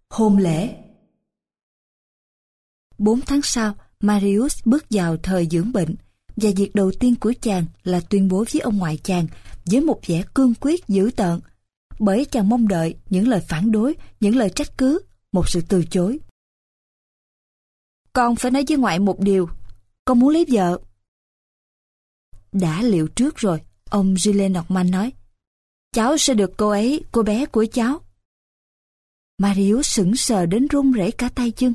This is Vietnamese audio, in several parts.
Hôn lễ. 4 tháng sau, Marius bước vào thời dưỡng bệnh, và việc đầu tiên của chàng là tuyên bố với ông ngoại chàng với một vẻ cương quyết dữ tợn, bởi chàng mong đợi những lời phản đối, những lời trách cứ, một sự từ chối. Con phải nói với ngoại một điều, con muốn lấy vợ. Đã liệu trước rồi, ông Gillenormand nói. Cháu sẽ được cô ấy, cô bé của cháu. Marius sững sờ đến run rẩy cả tay chân.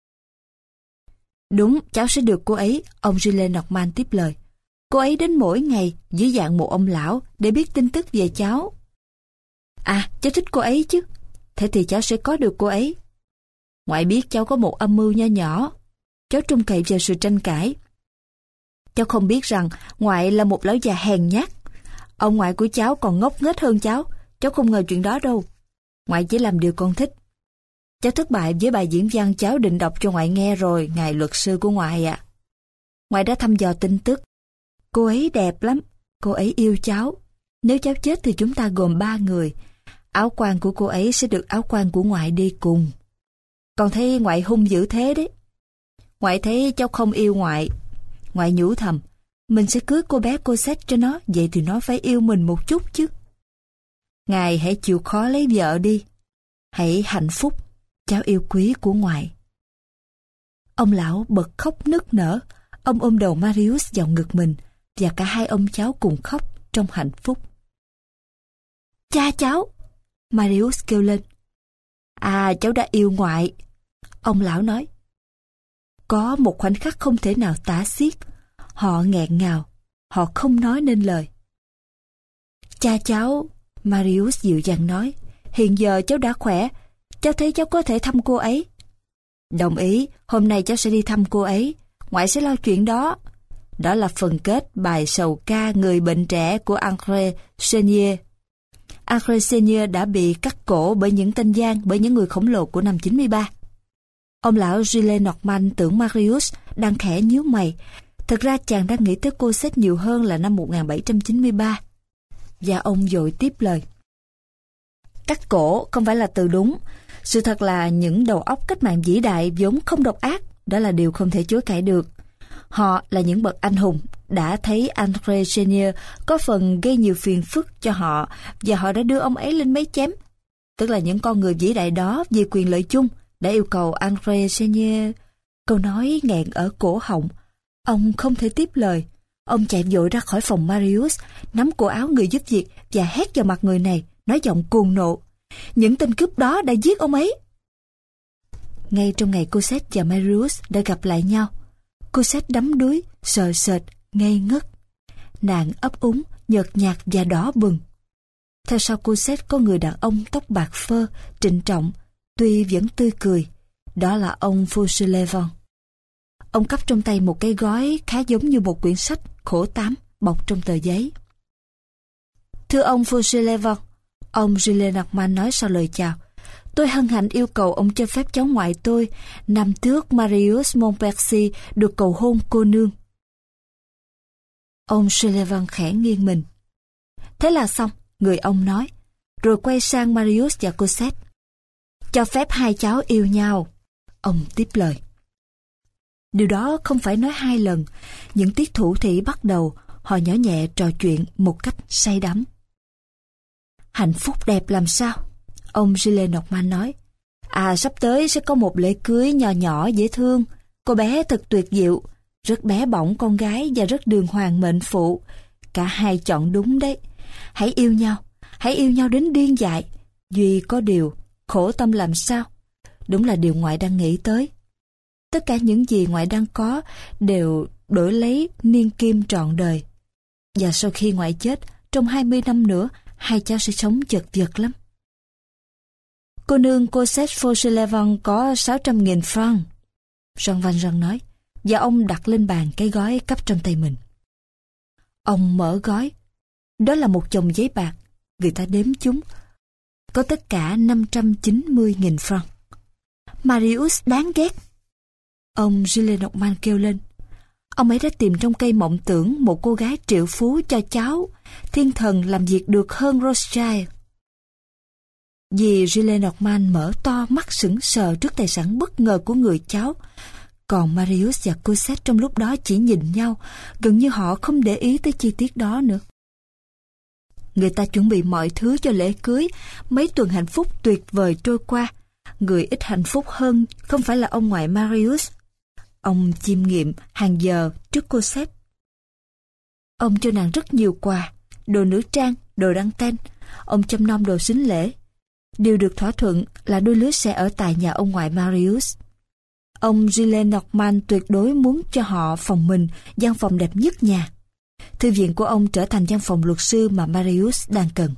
Đúng, cháu sẽ được cô ấy, ông Gillenormand tiếp lời. Cô ấy đến mỗi ngày dưới dạng một ông lão để biết tin tức về cháu. À, cháu thích cô ấy chứ. Thế thì cháu sẽ có được cô ấy. Ngoại biết cháu có một âm mưu nho nhỏ. Cháu trông cậy vào sự tranh cãi. Cháu không biết rằng ngoại là một lão già hèn nhát. Ông ngoại của cháu còn ngốc nghếch hơn cháu. Cháu không ngờ chuyện đó đâu. Ngoại chỉ làm điều con thích. Cháu thất bại với bài diễn văn cháu định đọc cho ngoại nghe rồi, ngài luật sư của ngoại ạ. Ngoại đã thăm dò tin tức. Cô ấy đẹp lắm. Cô ấy yêu cháu. Nếu cháu chết thì chúng ta gồm 3 người. Áo quan của cô ấy sẽ được áo quan của ngoại đi cùng. Con thấy ngoại hung dữ thế đấy. Ngoại thấy cháu không yêu ngoại. Ngoại nhủ thầm, mình sẽ cưới cô bé Cosette cho nó, vậy thì nó phải yêu mình một chút chứ. Ngài hãy chịu khó lấy vợ đi. Hãy hạnh phúc, cháu yêu quý của ngoại. Ông lão bật khóc nức nở. Ông ôm đầu Marius vào ngực mình, và cả hai ông cháu cùng khóc trong hạnh phúc. Cha cháu! Marius kêu lên. À, cháu đã yêu ngoại. Ông lão nói. Có một khoảnh khắc không thể nào tả xiết. Họ nghẹn ngào. Họ không nói nên lời. Cha cháu, Marius dịu dàng nói, hiện giờ cháu đã khỏe. Cháu thấy cháu có thể thăm cô ấy. Đồng ý, hôm nay cháu sẽ đi thăm cô ấy. Ngoại sẽ lo chuyện đó. Đó là phần kết bài sầu ca người bệnh trẻ của André Chenier. André Chenier đã bị cắt cổ bởi những tên gian, bởi những người khổng lồ của năm 93. Ông lão Gillenormand tưởng Marius đang khẽ nhíu mày. Thật ra chàng đang nghĩ tới Cosette nhiều hơn là năm 1793. Và ông vội tiếp lời. Cắt cổ không phải là từ đúng. Sự thật là những đầu óc cách mạng vĩ đại vốn không độc ác. Đó là điều không thể chối cãi được. Họ là những bậc anh hùng, đã thấy André Chenier có phần gây nhiều phiền phức cho họ, và họ đã đưa ông ấy lên máy chém. Tức là những con người vĩ đại đó vì quyền lợi chung đã yêu cầu André Chenier. Câu nói nghẹn ở cổ họng. Ông không thể tiếp lời. Ông chạy vội ra khỏi phòng Marius, nắm cổ áo người giúp việc và hét vào mặt người này, nói giọng cuồng nộ. Những tên cướp đó đã giết ông ấy. Ngay trong ngày Cosette và Marius đã gặp lại nhau, Cosette đắm đuối, sợ sệt, ngây ngất. Nàng ấp úng, nhợt nhạt và đỏ bừng. Theo sau Cosette có người đàn ông tóc bạc phơ, trịnh trọng, tuy vẫn tươi cười. Đó là ông Fauchelevent. Ông cắp trong tay một cái gói khá giống như một quyển sách khổ tám bọc trong tờ giấy. Thưa ông Fauchelevent, ông Gillenormand nói sau lời chào, tôi hân hạnh yêu cầu ông cho phép cháu ngoại tôi, nam tước Marius Montpensier, được cầu hôn cô nương. Ông Fauchelevent khẽ nghiêng mình. Thế là xong, người ông nói, rồi quay sang Marius và Cosette. Cho phép hai cháu yêu nhau. Ông tiếp lời. Điều đó không phải nói 2 lần. Những tiết thủ thỉ bắt đầu, họ nhỏ nhẹ trò chuyện một cách say đắm. Hạnh phúc đẹp làm sao? Ông Gillenormand nói. À, sắp tới sẽ có một lễ cưới nhỏ nhỏ dễ thương. Cô bé thật tuyệt diệu, rất bé bỏng con gái và rất đường hoàng mệnh phụ. Cả hai chọn đúng đấy. Hãy yêu nhau đến điên dại. Duy có điều, khổ tâm làm sao? Đúng là điều ngoại đang nghĩ tới. Tất cả những gì ngoại đang có đều đổi lấy niên kim trọn đời. Và sau khi ngoại chết, trong 20 năm nữa, hai cháu sẽ sống chật vật lắm. Cô nương Cosette Fauchelevent có 600.000 francs. Jean Valjean nói, và ông đặt lên bàn cái gói cắp trong tay mình. Ông mở gói. Đó là một chồng giấy bạc. Người ta đếm chúng. Có tất cả 590.000 francs. Marius đáng ghét. Ông Gillenormand kêu lên. Ông ấy đã tìm trong cây mộng tưởng một cô gái triệu phú cho cháu. Thiên thần làm việc được hơn Rothschild. Dì Gilles Norman mở to mắt sững sờ trước tài sản bất ngờ của người cháu. Còn Marius và Cosette trong lúc đó chỉ nhìn nhau, gần như họ không để ý tới chi tiết đó nữa. Người ta chuẩn bị mọi thứ cho lễ cưới, mấy tuần hạnh phúc tuyệt vời trôi qua. Người ít hạnh phúc hơn không phải là ông ngoại Marius. Ông chiêm nghiệm hàng giờ trước Cosette. Ông cho nàng rất nhiều quà, đồ nữ trang, đồ đăng ten. Ông chăm nom đồ sính lễ. Điều được thỏa thuận là đôi lứa sẽ ở tại nhà ông ngoại Marius. Ông Gilles Norman tuyệt đối muốn cho họ phòng mình, gian phòng đẹp nhất nhà. Thư viện của ông trở thành văn phòng luật sư mà Marius đang cần.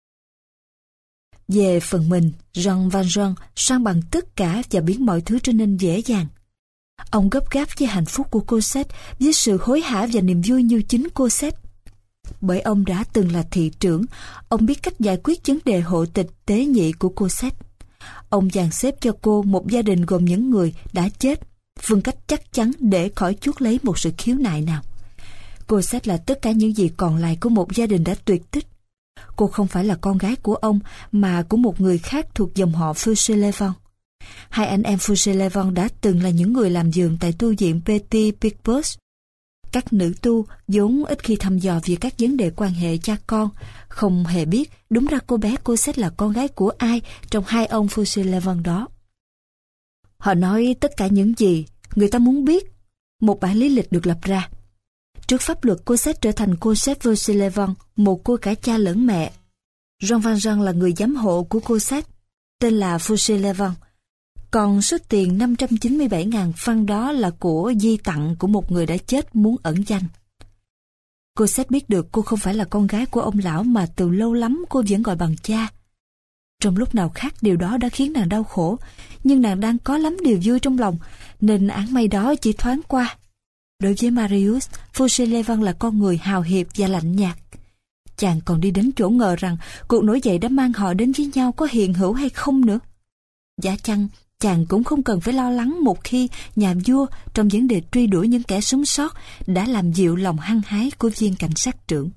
Về phần mình, Jean Valjean san bằng tất cả và biến mọi thứ trở nên dễ dàng. Ông gấp gáp với hạnh phúc của Cosette, với sự hối hả và niềm vui như chính Cosette. Bởi ông đã từng là thị trưởng, ông biết cách giải quyết vấn đề hộ tịch tế nhị của Cosette. Ông dàn xếp cho cô một gia đình gồm những người đã chết, phương cách chắc chắn để khỏi chuốc lấy một sự khiếu nại nào. Cosette là tất cả những gì còn lại của một gia đình đã tuyệt tích. Cô không phải là con gái của ông, mà của một người khác thuộc dòng họ Fauchelevent. Hai anh em Fauchelevent đã từng là những người làm giường tại tu viện Petit Picpus. Các nữ tu vốn ít khi thăm dò về các vấn đề quan hệ cha con, không hề biết đúng ra cô bé Cosette là con gái của ai trong hai ông Fauchelevent đó. Họ nói tất cả những gì người ta muốn biết. Một bản lý lịch được lập ra. Trước pháp luật, Cosette trở thành Cosette Fauchelevent, một cô cả cha lẫn mẹ. Jean Valjean là người giám hộ của Cosette, tên là Fauchelevent. Còn số tiền 597.000 franc đó là của di tặng của một người đã chết muốn ẩn danh. Cosette biết được cô không phải là con gái của ông lão mà từ lâu lắm cô vẫn gọi bằng cha. Trong lúc nào khác điều đó đã khiến nàng đau khổ, nhưng nàng đang có lắm điều vui trong lòng, nên áng mây đó chỉ thoáng qua. Đối với Marius, Fauchelevent là con người hào hiệp và lạnh nhạt. Chàng còn đi đến chỗ ngờ rằng cuộc nổi dậy đã mang họ đến với nhau có hiện hữu hay không nữa. Giả chăng chàng cũng không cần phải lo lắng một khi nhà vua trong vấn đề truy đuổi những kẻ sống sót đã làm dịu lòng hăng hái của viên cảnh sát trưởng.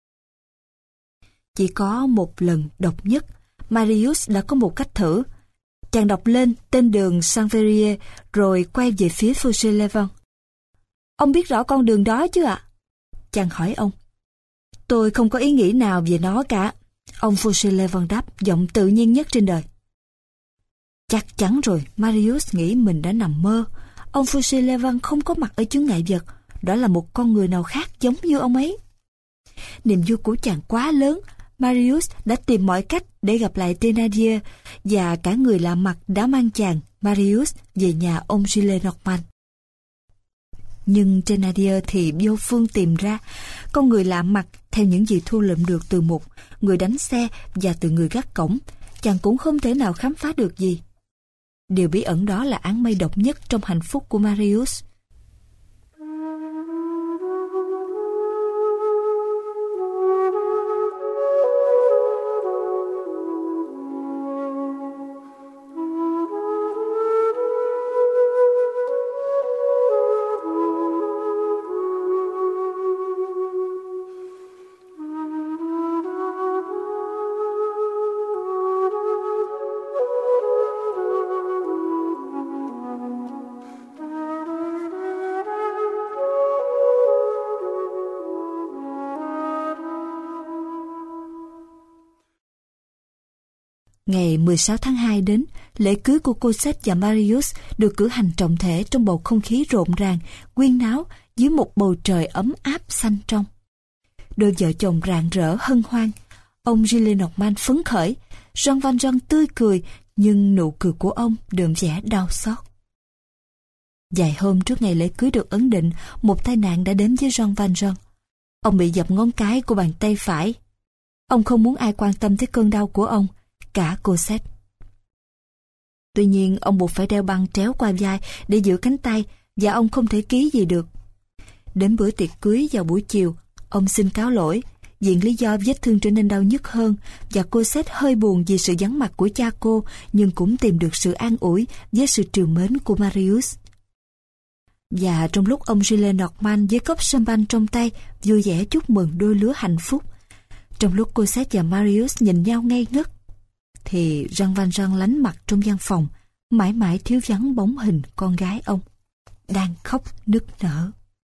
Chỉ có một lần độc nhất, Marius đã có một cách thử. Chàng đọc lên tên đường Saint-Verrier rồi quay về phía Fauchelevent. Ông biết rõ con đường đó chứ ạ? Chàng hỏi ông. Tôi không có ý nghĩ nào về nó cả. Ông Fauchelevent đáp, giọng tự nhiên nhất trên đời. Chắc chắn rồi, Marius nghĩ mình đã nằm mơ. Ông Fauchelevent không có mặt ở chướng ngại vật. Đó là một con người nào khác giống như ông ấy. Niềm vui của chàng quá lớn. Marius đã tìm mọi cách để gặp lại Thénardier, và cả người lạ mặt đã mang chàng, Marius, về nhà ông Gilles Norman. Nhưng Thénardier thì vô phương tìm ra. Con người lạ mặt, theo những gì thu lượm được từ một người đánh xe và từ người gác cổng, chàng cũng không thể nào khám phá được gì. Điều bí ẩn đó là áng mây độc nhất trong hạnh phúc của Marius. Ngày 16 tháng 2 đến, lễ cưới của Cosette và Marius được cử hành trọng thể trong bầu không khí rộn ràng, huyên náo dưới một bầu trời ấm áp xanh trong. Đôi vợ chồng rạng rỡ hân hoan. Ông Gilles Norman phấn khởi, Jean Valjean tươi cười, nhưng nụ cười của ông đượm vẻ đau xót. Vài hôm trước ngày lễ cưới được ấn định, một tai nạn đã đến với Jean Valjean. Ông bị dập ngón cái của bàn tay phải. Ông không muốn ai quan tâm tới cơn đau của ông, cả Cosette. Tuy nhiên, ông buộc phải đeo băng tréo qua vai để giữ cánh tay, và ông không thể ký gì được. Đến bữa tiệc cưới vào buổi chiều, ông xin cáo lỗi, viện lý do vết thương trở nên đau nhức hơn, và Cosette hơi buồn vì sự vắng mặt của cha cô, nhưng cũng tìm được sự an ủi với sự trìu mến của Marius. Và trong lúc ông Gilles Norman với cốc champagne trong tay vui vẻ chúc mừng đôi lứa hạnh phúc, trong lúc Cosette và Marius nhìn nhau ngây ngất, thì Jean Valjean lánh mặt trong văn phòng, mãi mãi thiếu vắng bóng hình con gái ông, đang khóc nức nở.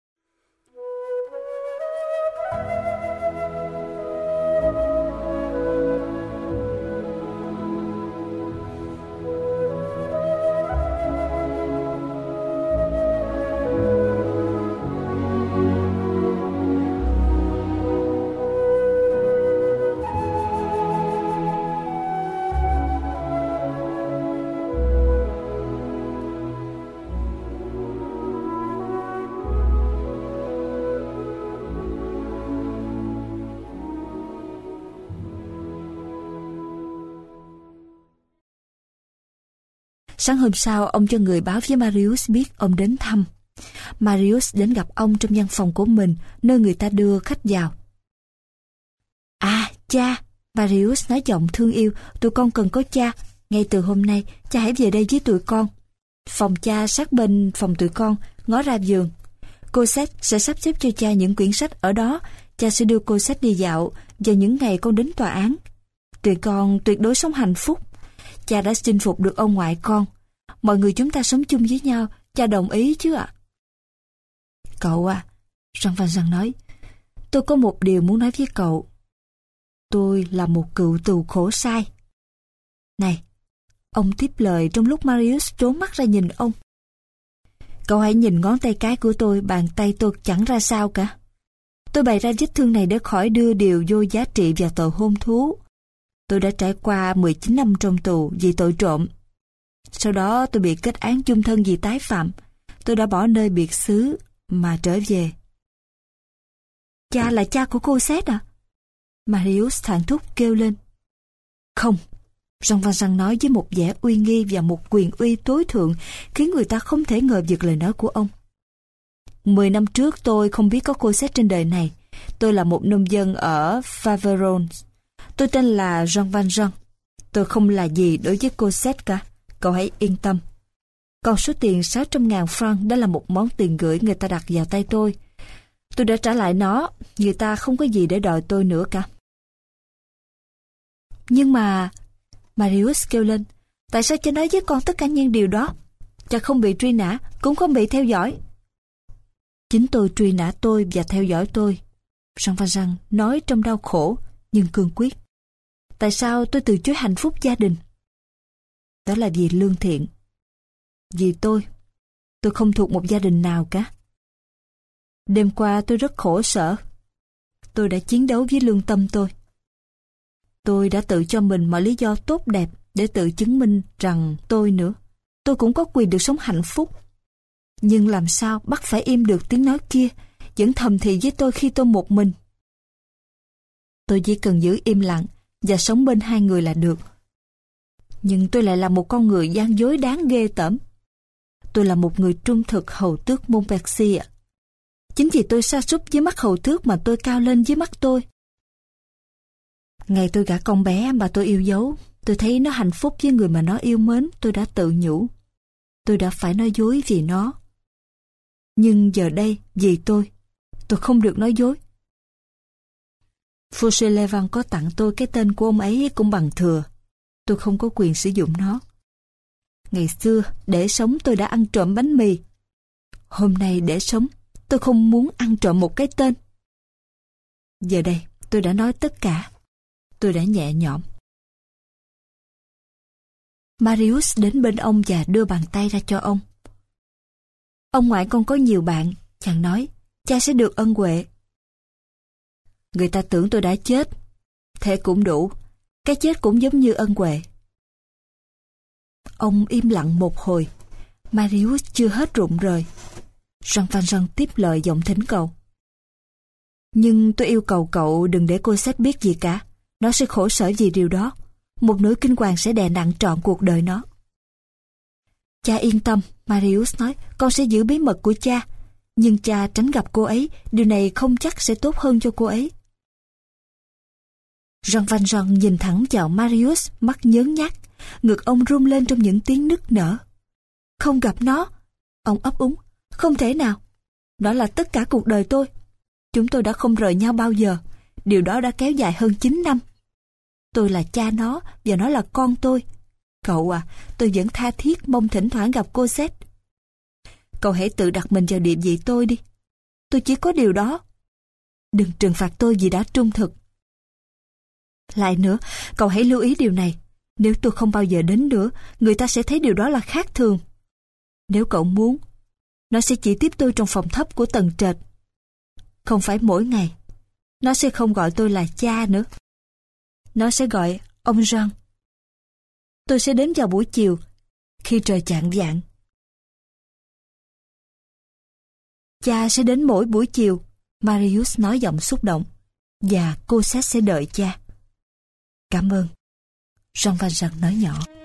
Sáng hôm sau, ông cho người báo với Marius biết ông đến thăm. Marius đến gặp ông trong văn phòng của mình, nơi người ta đưa khách vào. À, cha, Marius nói giọng thương yêu, tụi con cần có cha. Ngay từ hôm nay, cha hãy về đây với tụi con. Phòng cha sát bên phòng tụi con, ngó ra vườn. Cô Seth sẽ sắp xếp cho cha những quyển sách ở đó. Cha sẽ đưa cô Seth đi dạo vào những ngày con đến tòa án. Tụi con tuyệt đối sống hạnh phúc. Cha đã chinh phục được ông ngoại con. Mọi người chúng ta sống chung với nhau, cha đồng ý chứ ạ? Cậu à, Jean Valjean nói, tôi có một điều muốn nói với cậu. Tôi là một cựu tù khổ sai. Này, ông tiếp lời trong lúc Marius trốn mắt ra nhìn ông. Cậu hãy nhìn ngón tay cái của tôi, bàn tay tôi chẳng ra sao cả. Tôi bày ra vết thương này để khỏi đưa điều vô giá trị vào tội hôn thú. Tôi đã trải qua 19 năm trong tù vì tội trộm. Sau đó tôi bị kết án chung thân vì tái phạm. Tôi đã bỏ nơi biệt xứ mà trở về. Cha là cha của cô Seth à? Marius thảng thúc kêu lên. Không, Jean Valjean nói với một vẻ uy nghi và một quyền uy tối thượng khiến người ta không thể ngờ vực lời nói của ông. 10 năm trước tôi không biết có cô Seth trên đời này. Tôi là một nông dân ở Faverolles. Tôi tên là Jean Valjean. Tôi không là gì đối với cô Seth cả. Cậu hãy yên tâm. Còn số tiền 600.000 franc đó là một món tiền gửi người ta đặt vào tay tôi. Tôi đã trả lại nó. Người ta không có gì để đòi tôi nữa cả. Nhưng mà... Marius kêu lên. Tại sao cha nói với con tất cả những điều đó? Cha không bị truy nã, cũng không bị theo dõi. Chính tôi truy nã tôi và theo dõi tôi. Jean Valjean nói trong đau khổ, nhưng cương quyết. Tại sao tôi từ chối hạnh phúc gia đình? Đó là vì lương thiện. Vì tôi không thuộc một gia đình nào cả. Đêm qua tôi rất khổ sở. Tôi đã chiến đấu với lương tâm tôi. Tôi đã tự cho mình mọi lý do tốt đẹp để tự chứng minh rằng tôi cũng có quyền được sống hạnh phúc. Nhưng làm sao bắt phải im được tiếng nói kia, vẫn thầm thì với tôi khi tôi một mình. Tôi chỉ cần giữ im lặng và sống bên hai người là được. Nhưng tôi lại là một con người gian dối đáng ghê tởm. Tôi là một người trung thực hầu tước Montpensier. Chính vì tôi sa sút với mắt hầu tước mà tôi cao lên với mắt tôi. Ngày tôi gả con bé mà tôi yêu dấu, tôi thấy nó hạnh phúc với người mà nó yêu mến, tôi đã tự nhủ. Tôi đã phải nói dối vì nó. Nhưng giờ đây, vì tôi không được nói dối. Fauchelevent có tặng tôi cái tên của ông ấy cũng bằng thừa. Tôi không có quyền sử dụng nó. Ngày xưa, để sống tôi đã ăn trộm bánh mì. Hôm nay để sống, tôi không muốn ăn trộm một cái tên. Giờ đây, tôi đã nói tất cả. Tôi đã nhẹ nhõm. Marius đến bên ông và đưa bàn tay ra cho ông. Ông ngoại con có nhiều bạn, chàng nói, cha sẽ được ân huệ. Người ta tưởng tôi đã chết. Thế cũng đủ, cái chết cũng giống như ân huệ. Ông im lặng một hồi. Marius chưa hết rụng rời. Jean Valjean tiếp lời giọng thỉnh cầu. Nhưng tôi yêu cầu cậu đừng để cô Seth biết gì cả. Nó sẽ khổ sở vì điều đó. Một nỗi kinh hoàng sẽ đè nặng trọn cuộc đời nó. Cha yên tâm, Marius nói, con sẽ giữ bí mật của cha. Nhưng cha tránh gặp cô ấy, điều này không chắc sẽ tốt hơn cho cô ấy. Jean Valjean nhìn thẳng vào Marius, mắt nhớn nhác, ngực ông rung lên trong những tiếng nức nở. Không gặp nó, ông ấp úng, không thể nào. Nó là tất cả cuộc đời tôi. Chúng tôi đã không rời nhau bao giờ. Điều đó đã kéo dài hơn 9 năm. tôi là cha nó và nó là con tôi. Cậu à, tôi vẫn tha thiết mong thỉnh thoảng gặp cô Z. Cậu hãy tự đặt mình vào địa vị tôi đi. Tôi chỉ có điều đó. Đừng trừng phạt tôi vì đã trung thực. Lại nữa, cậu hãy lưu ý điều này. Nếu tôi không bao giờ đến nữa, người ta sẽ thấy điều đó là khác thường. Nếu cậu muốn, nó sẽ chỉ tiếp tôi trong phòng thấp của tầng trệt. Không phải mỗi ngày. Nó sẽ không gọi tôi là cha nữa. Nó sẽ gọi ông Jean. Tôi sẽ đến vào buổi chiều, khi trời chạng vạng. Cha sẽ đến mỗi buổi chiều, Marius nói giọng xúc động. Và cô sẽ đợi cha. Cảm ơn, Jean Valjean nói nhỏ.